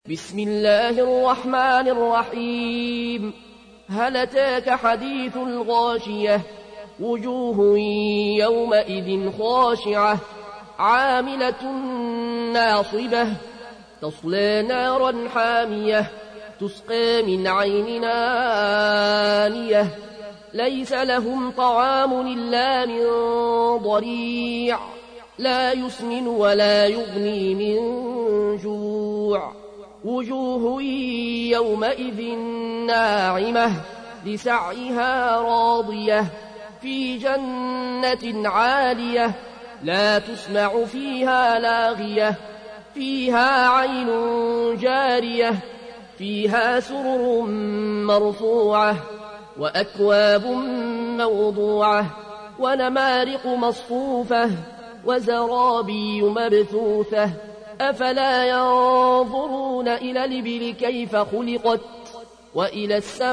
بسم الله الرحمن الرحيم. هل أتاك حديث الغاشية؟ وجوه يومئذ خاشعة عاملة ناصبة تصلى نارا حامية تسقى من عين آنية ليس لهم طعام إلا من ضريع لا يسمن ولا يغني من جوع. وجوه يومئذ ناعمة لسعيها راضية في جنة عالية لا تسمع فيها لاغية فيها عين جارية فيها سرر مرفوعة وأكواب موضوعة ونمارق مصفوفة وزرابي مبثوثة أفلا ينظرون إلى الإبل كيف خلقت وإلى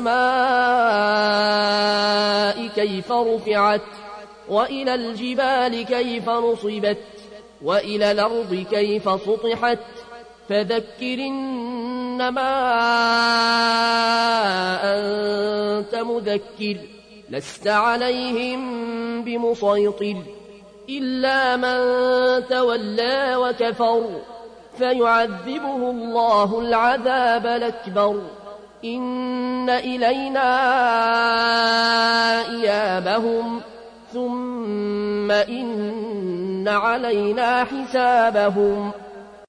السماء كيف رفعت وإلى الجبال كيف نصبت وإلى الأرض كيف سطحت فذكر إنما أنت مذكر لست عليهم بمسيطر إلا من تولى وكفر فيعذبه الله العذاب الأكبر إن إلينا إيابهم ثم إن علينا حسابهم.